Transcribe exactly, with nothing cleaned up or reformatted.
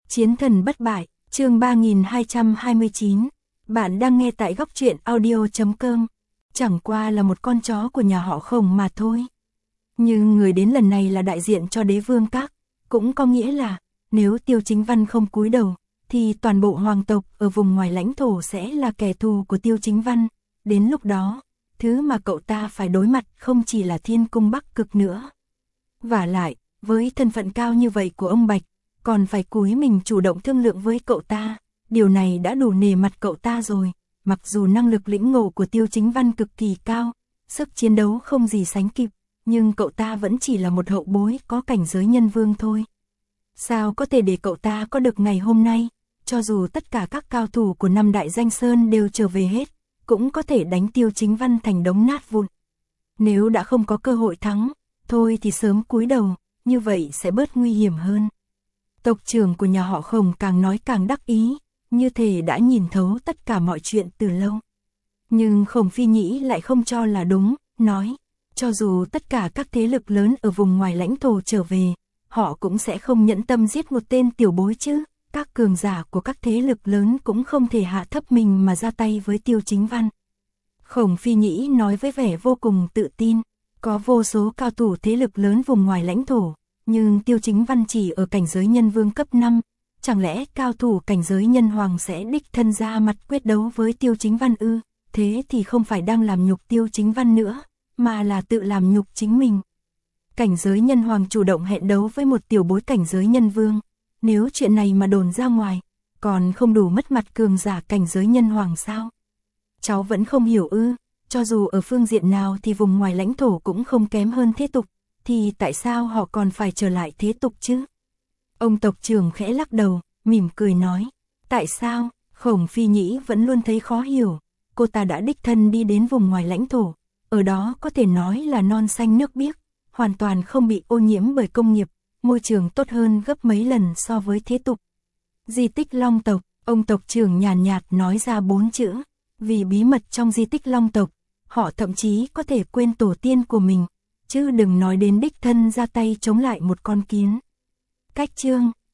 Chiến thần bất bại, chương ba nghìn hai trăm hai mươi chín. Bạn đang nghe tại góc truyện audio chấm com. Chẳng qua là một con chó của nhà họ Khổng mà thôi. Nhưng người đến lần này là đại diện cho đế vương các, cũng có nghĩa là nếu Tiêu Chính Văn không cúi đầu, thì toàn bộ hoàng tộc ở vùng ngoài lãnh thổ sẽ là kẻ thù của Tiêu Chính Văn. Đến lúc đó, thứ mà cậu ta phải đối mặt không chỉ là thiên cung Bắc Cực nữa. Vả lại, với thân phận cao như vậy của ông Bạch, còn phải cúi mình chủ động thương lượng với cậu ta, điều này đã đủ nể mặt cậu ta rồi. Mặc dù năng lực lĩnh ngộ của Tiêu Chính Văn cực kỳ cao, sức chiến đấu không gì sánh kịp, nhưng cậu ta vẫn chỉ là một hậu bối có cảnh giới nhân vương thôi. Sao có thể để cậu ta có được ngày hôm nay, cho dù tất cả các cao thủ của năm đại danh sơn đều trở về hết, cũng có thể đánh Tiêu Chính Văn thành đống nát vụn. Nếu đã không có cơ hội thắng, thôi thì sớm cúi đầu, như vậy sẽ bớt nguy hiểm hơn. Tộc trưởng của nhà họ Khổng càng nói càng đắc ý, như thể đã nhìn thấu tất cả mọi chuyện từ lâu. Nhưng Khổng Phi Nhĩ lại không cho là đúng, nói, cho dù tất cả các thế lực lớn ở vùng ngoài lãnh thổ trở về, họ cũng sẽ không nhẫn tâm giết một tên tiểu bối chứ. Các cường giả của các thế lực lớn cũng không thể hạ thấp mình mà ra tay với Tiêu Chính Văn. Khổng Phi Nhĩ nói với vẻ vô cùng tự tin, có vô số cao thủ thế lực lớn vùng ngoài lãnh thổ, nhưng Tiêu Chính Văn chỉ ở cảnh giới nhân vương cấp năm, chẳng lẽ cao thủ cảnh giới nhân hoàng sẽ đích thân ra mặt quyết đấu với Tiêu Chính Văn ư? Thế thì không phải đang làm nhục Tiêu Chính Văn nữa, mà là tự làm nhục chính mình. Cảnh giới nhân hoàng chủ động hẹn đấu với một tiểu bối cảnh giới nhân vương, nếu chuyện này mà đồn ra ngoài, còn không đủ mất mặt cường giả cảnh giới nhân hoàng sao? Cháu vẫn không hiểu ư, cho dù ở phương diện nào thì vùng ngoài lãnh thổ cũng không kém hơn thế tục, thì tại sao họ còn phải trở lại thế tục chứ? Ông tộc trưởng khẽ lắc đầu, mỉm cười nói, tại sao? Khổng Phi Nhĩ vẫn luôn thấy khó hiểu, cô ta đã đích thân đi đến vùng ngoài lãnh thổ, ở đó có thể nói là non xanh nước biếc, hoàn toàn không bị ô nhiễm bởi công nghiệp, môi trường tốt hơn gấp mấy lần so với thế tục. Di tích Long tộc, ông tộc trưởng nhàn nhạt, nhạt nói ra bốn chữ, vì bí mật trong di tích Long tộc, họ thậm chí có thể quên tổ tiên của mình, chứ đừng nói đến đích thân ra tay chống lại một con kiến. Cách chương